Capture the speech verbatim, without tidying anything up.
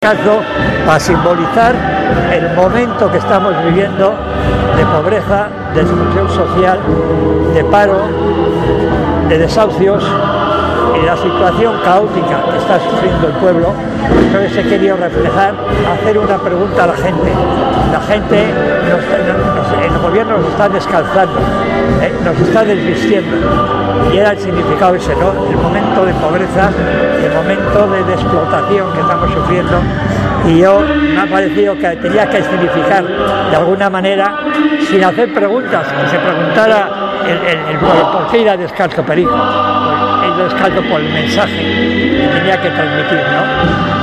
Caso para simbolizar el momento que estamos viviendo de pobreza, de exclusión social, de paro, de desahucios y la situación caótica que está sufriendo el pueblo. Entonces he querido reflejar, hacer una pregunta a la gente. La gente, nos, nos, el gobierno nos está descalzando, ¿eh? nos está desvistiendo. Y era el significado ese, ¿no? El momento de pobreza, el momento de, de explotación que estamos sufriendo. Y yo me ha parecido que tenía que significar de alguna manera, sin hacer preguntas, que se preguntara el, el, el, el por qué ir a Descalzo Perico. He ido descalzo por el mensaje que tenía que transmitir, ¿no?